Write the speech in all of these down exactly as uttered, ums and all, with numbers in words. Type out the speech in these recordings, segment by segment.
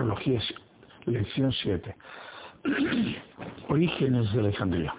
Prología, lección siete. Orígenes de Alejandría.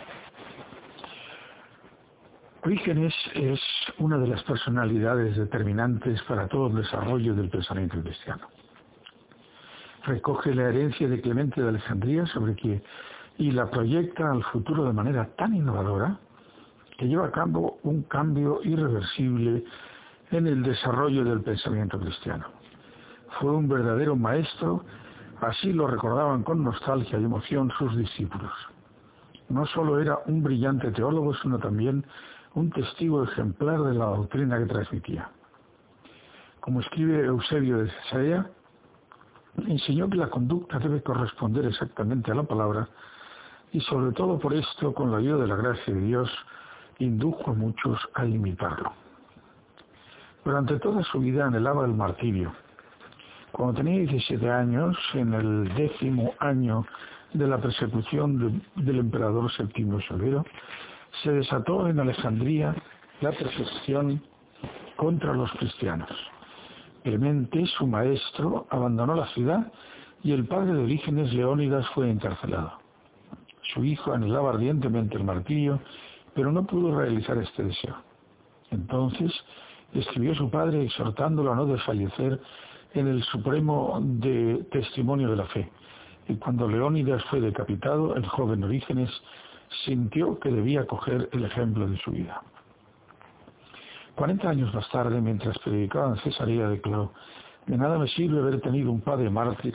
Orígenes es una de las personalidades determinantes para todo el desarrollo del pensamiento cristiano. Recoge la herencia de Clemente de Alejandría sobre que y la proyecta al futuro de manera tan innovadora que lleva a cabo un cambio irreversible en el desarrollo del pensamiento cristiano. Fue un verdadero maestro, así lo recordaban con nostalgia y emoción sus discípulos. No solo era un brillante teólogo, sino también un testigo ejemplar de la doctrina que transmitía. Como escribe Eusebio de Cesarea, enseñó que la conducta debe corresponder exactamente a la palabra y sobre todo por esto, con la ayuda de la gracia de Dios, indujo a muchos a imitarlo. Durante toda su vida anhelaba el martirio. Cuando tenía diecisiete años, en el décimo año de la persecución de, del emperador Septimio Severo, se desató en Alejandría la persecución contra los cristianos. Clemente, su maestro, abandonó la ciudad y el padre de Orígenes, Leónidas, fue encarcelado. Su hijo anhelaba ardientemente el martirio, pero no pudo realizar este deseo. Entonces escribió a su padre exhortándolo a no desfallecer en el supremo de testimonio de la fe. Y cuando Leónidas fue decapitado, el joven Orígenes sintió que debía coger el ejemplo de su vida. Cuarenta años más tarde, mientras predicaba en Cesarea, declaró: de nada me sirve haber tenido un padre mártir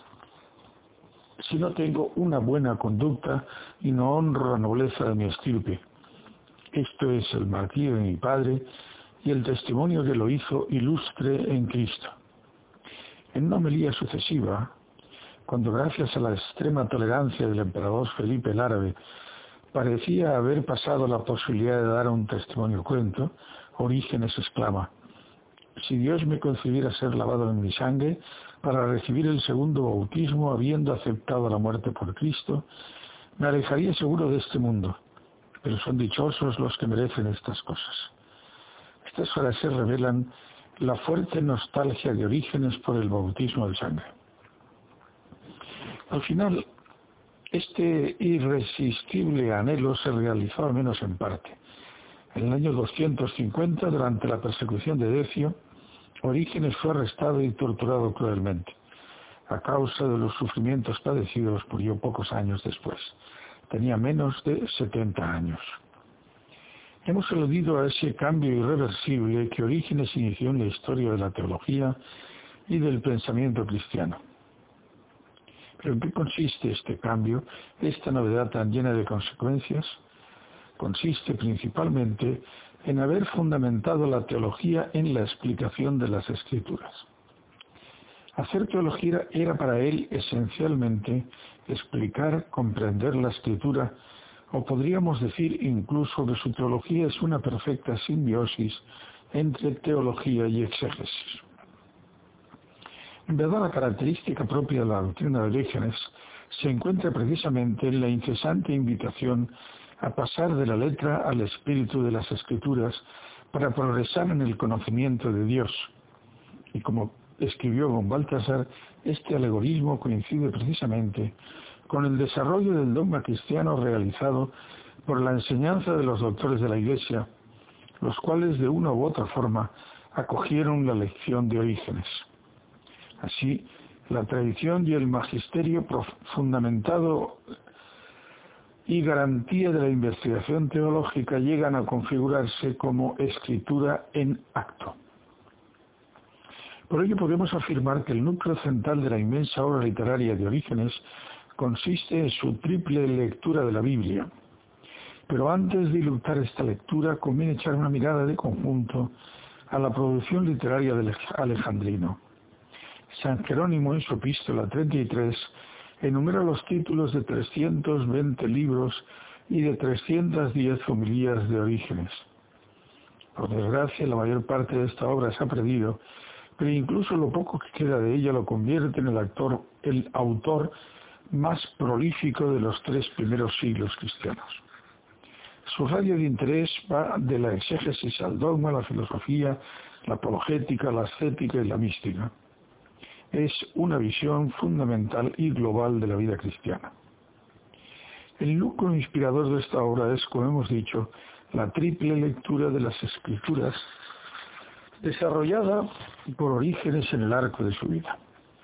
si no tengo una buena conducta y no honro la nobleza de mi estirpe. Esto es el martirio de mi padre y el testimonio que lo hizo ilustre en Cristo. En una homilía sucesiva, cuando gracias a la extrema tolerancia del emperador Felipe el Árabe parecía haber pasado la posibilidad de dar un testimonio cruento, Orígenes exclama: si Dios me concediera ser lavado en mi sangre para recibir el segundo bautismo, habiendo aceptado la muerte por Cristo, me alejaría seguro de este mundo, pero son dichosos los que merecen estas cosas. Estas frases revelan la fuerte nostalgia de Orígenes por el bautismo de sangre. Al final, este irresistible anhelo se realizó al menos en parte. En el año doscientos cincuenta, durante la persecución de Decio, Orígenes fue arrestado y torturado cruelmente. A causa de los sufrimientos padecidos, murió pocos años después. Tenía menos de setenta años. Hemos aludido a ese cambio irreversible que Orígenes inició en la historia de la teología y del pensamiento cristiano. ¿Pero en qué consiste este cambio, esta novedad tan llena de consecuencias? Consiste principalmente en haber fundamentado la teología en la explicación de las Escrituras. Hacer teología era para él esencialmente explicar, comprender la Escritura, o podríamos decir incluso que su teología es una perfecta simbiosis entre teología y exégesis. En verdad, la característica propia de la doctrina de Orígenes se encuentra precisamente en la incesante invitación a pasar de la letra al espíritu de las Escrituras para progresar en el conocimiento de Dios. Y como escribió von Balthasar, este alegorismo coincide precisamente con el desarrollo del dogma cristiano realizado por la enseñanza de los doctores de la Iglesia, los cuales de una u otra forma acogieron la lección de Orígenes. Así, la tradición y el magisterio fundamentado y garantía de la investigación teológica llegan a configurarse como escritura en acto. Por ello podemos afirmar que el núcleo central de la inmensa obra literaria de Orígenes consiste en su triple lectura de la Biblia. Pero antes de ilustrar esta lectura, conviene echar una mirada de conjunto a la producción literaria del alejandrino. San Jerónimo, en su epístola treinta y tres, enumera los títulos de trescientos veinte libros y de trescientas diez homilías de Orígenes. Por desgracia, la mayor parte de esta obra se ha perdido, pero incluso lo poco que queda de ella lo convierte en el, actor, el autor más prolífico de los tres primeros siglos cristianos. Su radio de interés va de la exégesis al dogma, la filosofía, la apologética, la ascética y la mística. es una visión fundamental y global de la vida cristiana. El núcleo inspirador de esta obra es, como hemos dicho, la triple lectura de las Escrituras, desarrollada por Orígenes en el arco de su vida.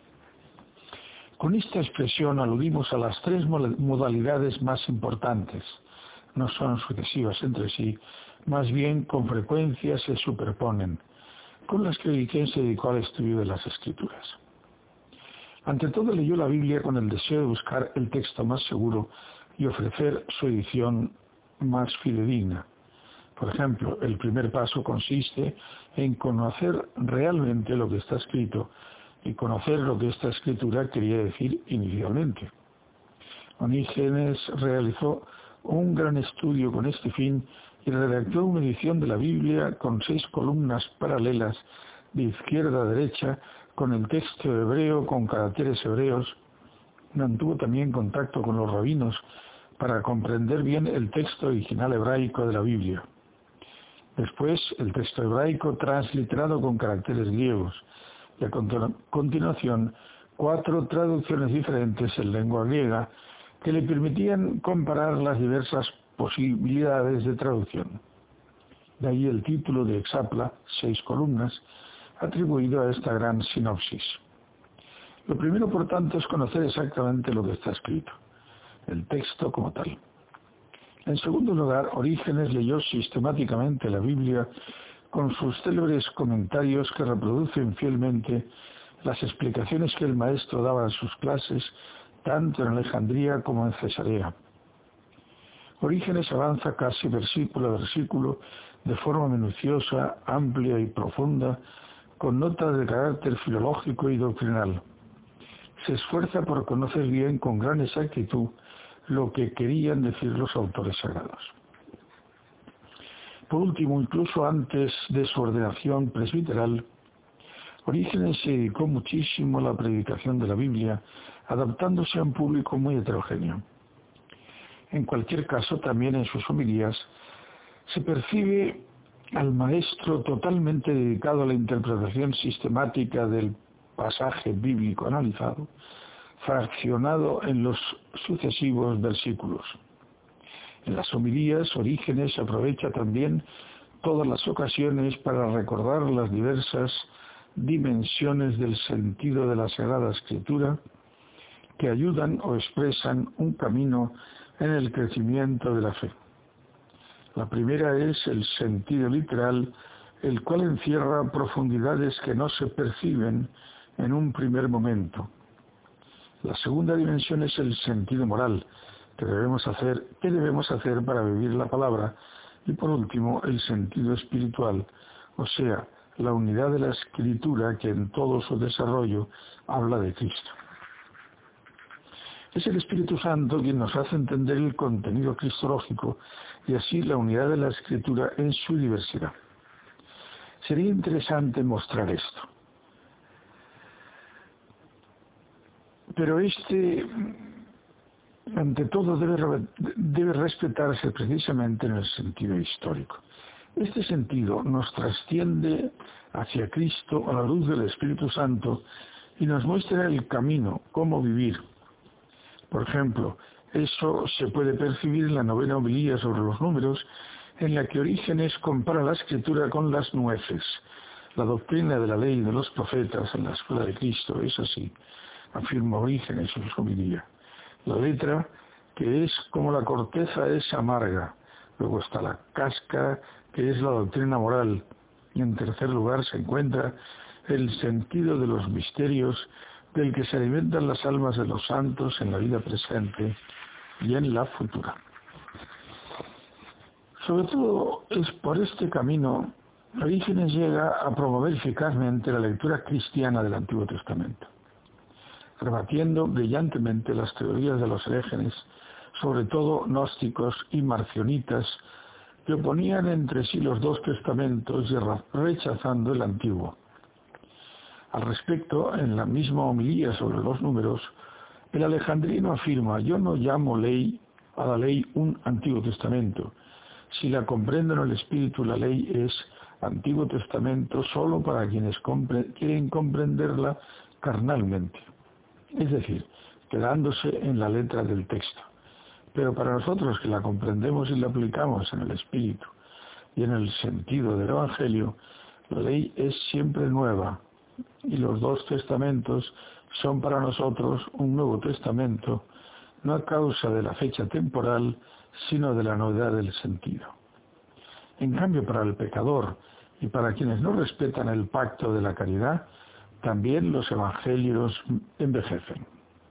Con esta expresión aludimos a las tres modalidades más importantes. No son sucesivas entre sí, más bien con frecuencia se superponen, con las que Orígenes se dedicó al estudio de las Escrituras. Ante todo leyó la Biblia con el deseo de buscar el texto más seguro y ofrecer su edición más fidedigna. Por ejemplo, el primer paso consiste en conocer realmente lo que está escrito y conocer lo que esta escritura quería decir inicialmente. Orígenes realizó un gran estudio con este fin y redactó una edición de la Biblia con seis columnas paralelas de izquierda a derecha con el texto hebreo con caracteres hebreos. Mantuvo también contacto con los rabinos para comprender bien el texto original hebraico de la Biblia. Después, el texto hebraico transliterado con caracteres griegos y a continuación cuatro traducciones diferentes en lengua griega que le permitían comparar las diversas posibilidades de traducción. De ahí el título de Hexapla, seis columnas, atribuido a esta gran sinopsis. Lo primero, por tanto, es conocer exactamente lo que está escrito, el texto como tal. En segundo lugar, Orígenes leyó sistemáticamente la Biblia con sus célebres comentarios que reproducen fielmente las explicaciones que el maestro daba en sus clases, tanto en Alejandría como en Cesarea. Orígenes avanza casi versículo a versículo, de forma minuciosa, amplia y profunda, con notas de carácter filológico y doctrinal. Se esfuerza por conocer bien con gran exactitud lo que querían decir los autores sagrados. Por último, incluso antes de su ordenación presbiteral, Orígenes se dedicó muchísimo a la predicación de la Biblia, adaptándose a un público muy heterogéneo. En cualquier caso, también en sus homilías, se percibe al maestro totalmente dedicado a la interpretación sistemática del pasaje bíblico analizado, fraccionado en los sucesivos versículos. En las homilías, Orígenes aprovecha también todas las ocasiones para recordar las diversas dimensiones del sentido de la Sagrada Escritura que ayudan o expresan un camino en el crecimiento de la fe. La primera es el sentido literal, el cual encierra profundidades que no se perciben en un primer momento. La segunda dimensión es el sentido moral, que debemos hacer, ¿qué debemos hacer para vivir la palabra? Y por último, el sentido espiritual, o sea, la unidad de la Escritura que en todo su desarrollo habla de Cristo. Es el Espíritu Santo quien nos hace entender el contenido cristológico y así la unidad de la Escritura en su diversidad. Sería interesante mostrar esto. Pero este, ante todo, debe, debe respetarse precisamente en el sentido histórico. Este sentido nos trasciende hacia Cristo a la luz del Espíritu Santo y nos muestra el camino, cómo vivir. Por ejemplo, eso se puede percibir en la novena homilía sobre los números, en la que Orígenes compara la Escritura con las nueces. La doctrina de la ley de los profetas en la escuela de Cristo es así, afirma Orígenes en su homilía. La letra, que es como la corteza, es amarga. Luego está la cáscara, que es la doctrina moral. Y en tercer lugar se encuentra el sentido de los misterios del que se alimentan las almas de los santos en la vida presente y en la futura. Sobre todo es por este camino Orígenes llega a promover eficazmente la lectura cristiana del Antiguo Testamento, rebatiendo brillantemente las teorías de los herejes, sobre todo gnósticos y marcionitas, que oponían entre sí los dos testamentos y rechazando el antiguo. Al respecto, en la misma homilía sobre los números, el alejandrino afirma: yo no llamo ley a la ley un Antiguo Testamento. Si la comprendo en el Espíritu, la ley es Antiguo Testamento solo para quienes compre, quieren comprenderla carnalmente, es decir, quedándose en la letra del texto. Pero para nosotros que la comprendemos y la aplicamos en el espíritu y en el sentido del Evangelio, la ley es siempre nueva y los dos testamentos son para nosotros un Nuevo Testamento, no a causa de la fecha temporal, sino de la novedad del sentido. En cambio, para el pecador y para quienes no respetan el pacto de la caridad, también los evangelios envejecen.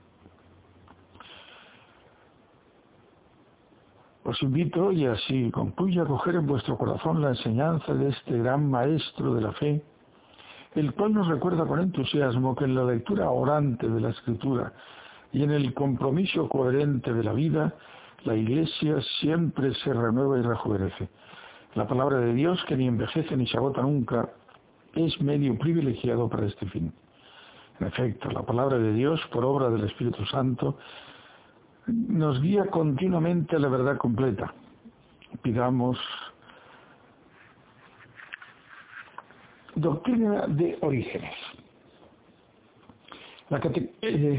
Os invito, y así concluyo, a coger en vuestro corazón la enseñanza de este gran maestro de la fe, el cual nos recuerda con entusiasmo que en la lectura orante de la Escritura y en el compromiso coherente de la vida, la Iglesia siempre se renueva y rejuvenece. La palabra de Dios, que ni envejece ni se agota nunca, es medio privilegiado para este fin. En efecto, la palabra de Dios, por obra del Espíritu Santo, nos guía continuamente a la verdad completa. Pidamos doctrina de Orígenes. La cate eh,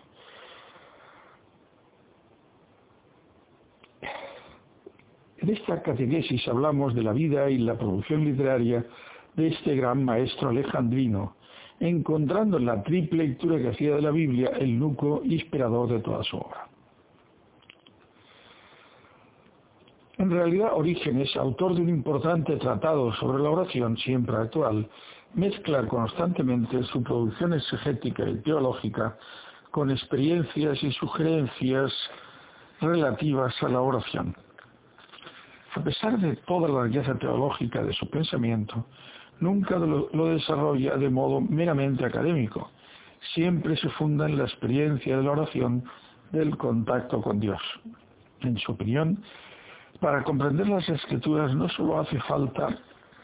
en esta catequesis hablamos de la vida y la producción literaria de este gran maestro alejandrino, encontrando en la triple lectura que hacía de la Biblia el núcleo inspirador de toda su obra. En realidad, Orígenes, autor de un importante tratado sobre la oración, siempre actual, mezcla constantemente su producción exegética y teológica con experiencias y sugerencias relativas a la oración. A pesar de toda la riqueza teológica de su pensamiento, nunca lo, lo desarrolla de modo meramente académico. Siempre se funda en la experiencia de la oración, del contacto con Dios. En su opinión, para comprender las Escrituras no solo hace falta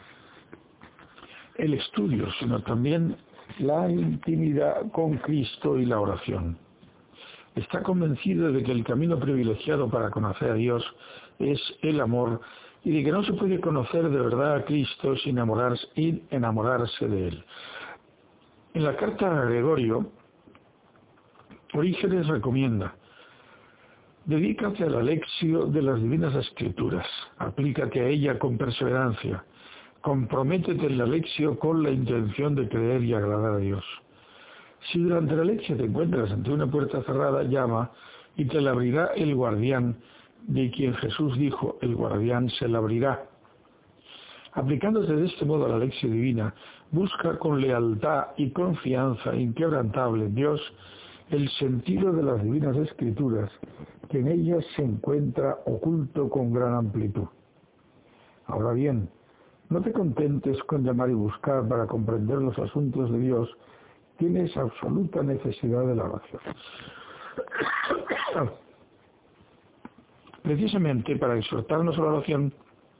el estudio, sino también la intimidad con Cristo y la oración. Está convencido de que el camino privilegiado para conocer a Dios es el amor y de que no se puede conocer de verdad a Cristo sin enamorarse, sin enamorarse de Él. En la carta a Gregorio, Orígenes recomienda: dedícate a la lección de las divinas escrituras, aplícate a ella con perseverancia, comprométete en la lección con la intención de creer y agradar a Dios. Si durante la lección te encuentras ante una puerta cerrada, llama y te la abrirá el guardián, de quien Jesús dijo, el guardián se la abrirá. Aplicándote de este modo a la lección divina, busca con lealtad y confianza inquebrantable en Dios el sentido de las divinas escrituras, que en ellas se encuentra oculto con gran amplitud. Ahora bien, no te contentes con llamar y buscar para comprender los asuntos de Dios, tienes absoluta necesidad de la oración. Precisamente para exhortarnos a la oración,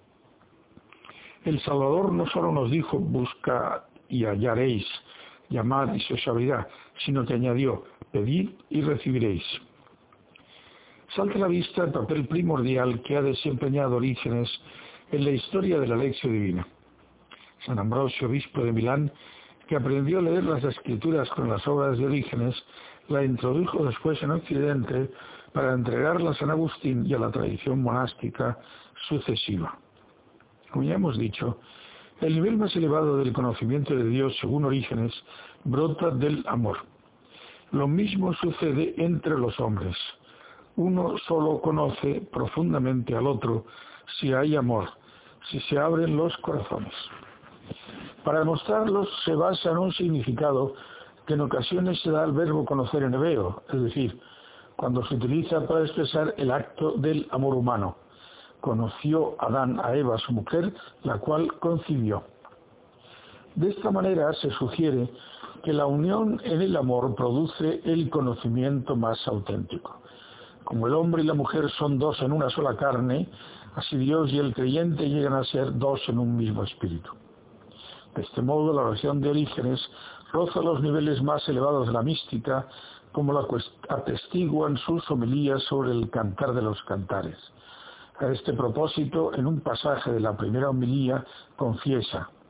el Salvador no solo nos dijo, buscad y hallaréis, llamad y se os abrirá, sino que añadió, pedid y recibiréis. Salta a la vista el papel primordial que ha desempeñado Orígenes en la historia de la lección divina. San Ambrosio, obispo de Milán, que aprendió a leer las Escrituras con las obras de Orígenes, la introdujo después en Occidente para entregarla a San Agustín y a la tradición monástica sucesiva. Como ya hemos dicho, el nivel más elevado del conocimiento de Dios, según Orígenes, brota del amor. Lo mismo sucede entre los hombres. Uno solo conoce profundamente al otro si hay amor, si se abren los corazones. Para demostrarlo se basa en un significado que en ocasiones se da al verbo conocer en hebreo, es decir, cuando se utiliza para expresar el acto del amor humano. Conoció Adán a Eva, su mujer, la cual concibió. De esta manera se sugiere que la unión en el amor produce el conocimiento más auténtico. Como el hombre y la mujer son dos en una sola carne, así Dios y el creyente llegan a ser dos en un mismo espíritu. De este modo, la oración de Orígenes roza los niveles más elevados de la mística, como la atestiguan sus homilías sobre el cantar de los cantares. A este propósito, en un pasaje de la primera homilía, confiesa: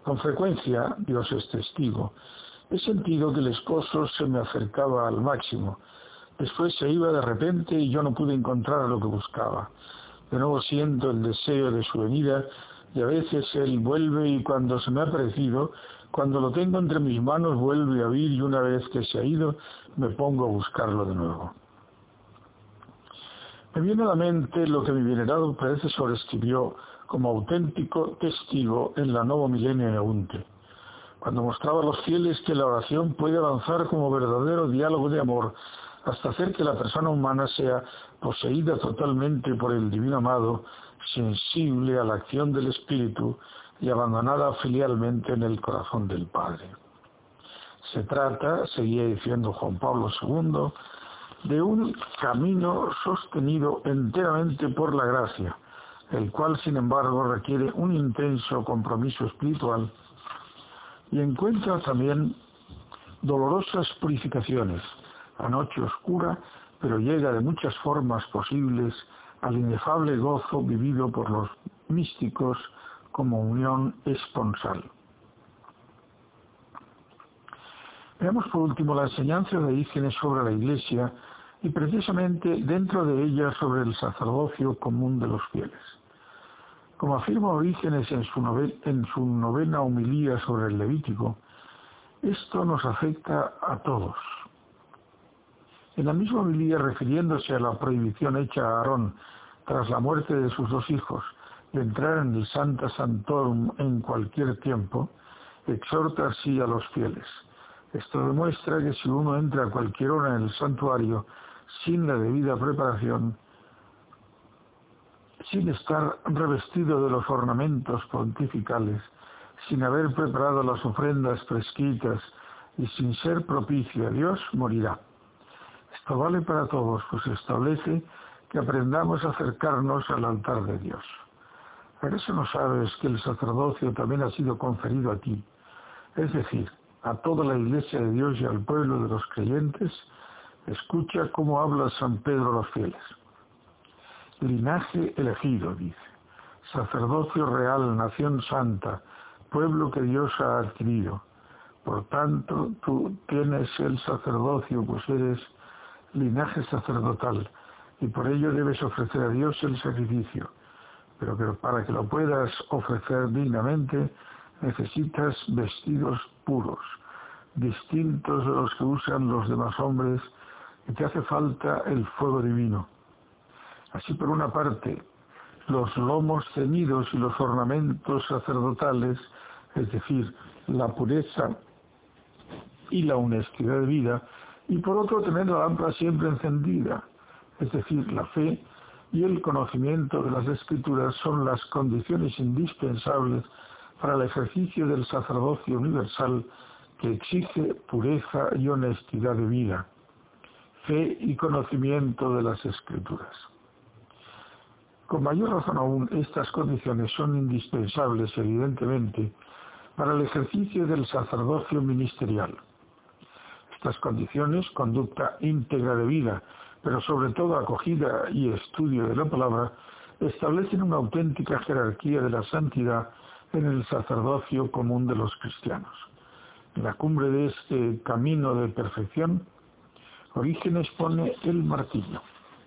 Con frecuencia, Dios es testigo, he sentido que el esposo se me acercaba al máximo. Después se iba de repente y yo no pude encontrar lo que buscaba. De nuevo siento el deseo de su venida y a veces él vuelve y cuando se me ha parecido, cuando lo tengo entre mis manos vuelve a huir y una vez que se ha ido me pongo a buscarlo de nuevo. Me viene a la mente lo que mi venerado predecesor escribió como auténtico testigo en la Novo Milenio en Eunte, cuando mostraba a los fieles que la oración puede avanzar como verdadero diálogo de amor hasta hacer que la persona humana sea poseída totalmente por el Divino Amado, sensible a la acción del Espíritu y abandonada filialmente en el corazón del Padre. Se trata, seguía diciendo Juan Pablo segundo, de un camino sostenido enteramente por la gracia, el cual sin embargo requiere un intenso compromiso espiritual y encuentra también dolorosas purificaciones, a noche oscura, pero llega de muchas formas posibles al inefable gozo vivido por los místicos como unión esponsal. Veamos por último la enseñanza de Orígenes sobre la Iglesia y precisamente dentro de ella sobre el sacerdocio común de los fieles. Como afirma Orígenes en su, novel, en su novena homilía sobre el Levítico, esto nos afecta a todos. En la misma homilía, refiriéndose a la prohibición hecha a Aarón tras la muerte de sus dos hijos de entrar en el Sancta Sanctorum en cualquier tiempo, exhorta así a los fieles. Esto demuestra que si uno entra a cualquier hora en el santuario sin la debida preparación, sin estar revestido de los ornamentos pontificales, sin haber preparado las ofrendas prescritas y sin ser propicio a Dios, morirá. Esto vale para todos, pues establece que aprendamos a acercarnos al altar de Dios. ¿Acaso no sabes que el sacerdocio también ha sido conferido a ti? Es decir, a toda la Iglesia de Dios y al pueblo de los creyentes. Escucha cómo habla San Pedro a los fieles. Linaje elegido, dice, sacerdocio real, nación santa, pueblo que Dios ha adquirido. Por tanto, tú tienes el sacerdocio, pues eres linaje sacerdotal, y por ello debes ofrecer a Dios el sacrificio. Pero que para que lo puedas ofrecer dignamente, necesitas vestidos puros, distintos de los que usan los demás hombres, y te hace falta el fuego divino. Así, por una parte, los lomos ceñidos y los ornamentos sacerdotales, es decir, la pureza y la honestidad de vida, y por otro, tener la lámpara siempre encendida, es decir, la fe y el conocimiento de las Escrituras son las condiciones indispensables para el ejercicio del sacerdocio universal que exige pureza y honestidad de vida, fe y conocimiento de las Escrituras. Con mayor razón aún, estas condiciones son indispensables, evidentemente, para el ejercicio del sacerdocio ministerial. Estas condiciones, conducta íntegra de vida, pero sobre todo acogida y estudio de la palabra, establecen una auténtica jerarquía de la santidad en el sacerdocio común de los cristianos. En la cumbre de este camino de perfección, Orígenes pone el martillo.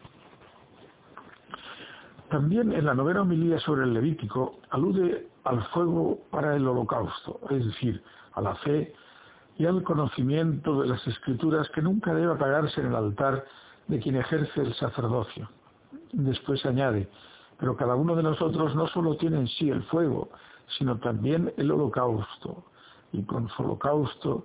También en la novena homilía sobre el Levítico alude al fuego para el holocausto, es decir, a la fe y al conocimiento de las Escrituras que nunca debe apagarse en el altar de quien ejerce el sacerdocio. Después añade, pero cada uno de nosotros no solo tiene en sí el fuego, sino también el holocausto, y con su holocausto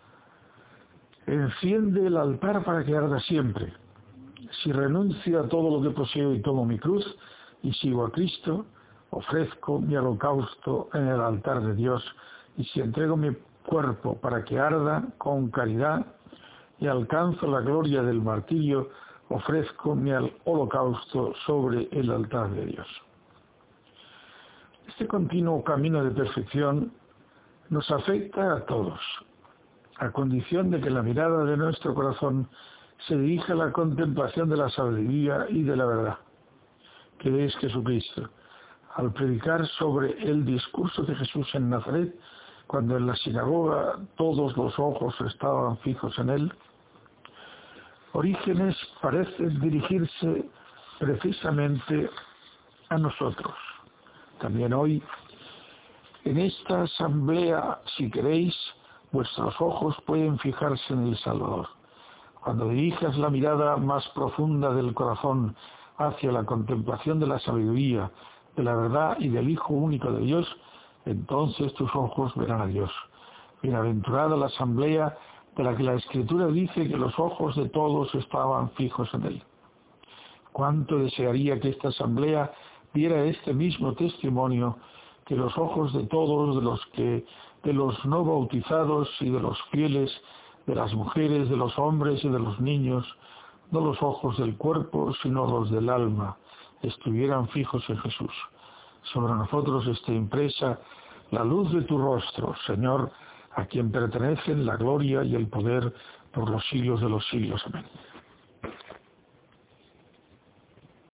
enciende el altar para que arda siempre. Si renuncio a todo lo que poseo y tomo mi cruz y sigo a Cristo, ofrezco mi holocausto en el altar de Dios, y si entrego mi cuerpo para que arda con caridad y alcanzo la gloria del martirio, ofrezco mi holocausto sobre el altar de Dios. Este continuo camino de perfección nos afecta a todos, a condición de que la mirada de nuestro corazón se dirija a la contemplación de la sabiduría y de la verdad, que es Jesucristo. Al predicar sobre el discurso de Jesús en Nazaret, cuando en la sinagoga todos los ojos estaban fijos en él, Orígenes parece dirigirse precisamente a nosotros. También hoy, en esta asamblea, si queréis, vuestros ojos pueden fijarse en el Salvador. Cuando dirijas la mirada más profunda del corazón hacia la contemplación de la sabiduría, de la verdad y del Hijo único de Dios, entonces tus ojos verán a Dios. Bienaventurada la asamblea de la que la Escritura dice que los ojos de todos estaban fijos en él. Cuánto desearía que esta asamblea diera este mismo testimonio, que los ojos de todos, de los que, de los no bautizados y de los fieles, de las mujeres, de los hombres y de los niños, no los ojos del cuerpo, sino los del alma, estuvieran fijos en Jesús. Sobre nosotros esté impresa la luz de tu rostro, Señor, a quien pertenecen la gloria y el poder por los siglos de los siglos. Amén.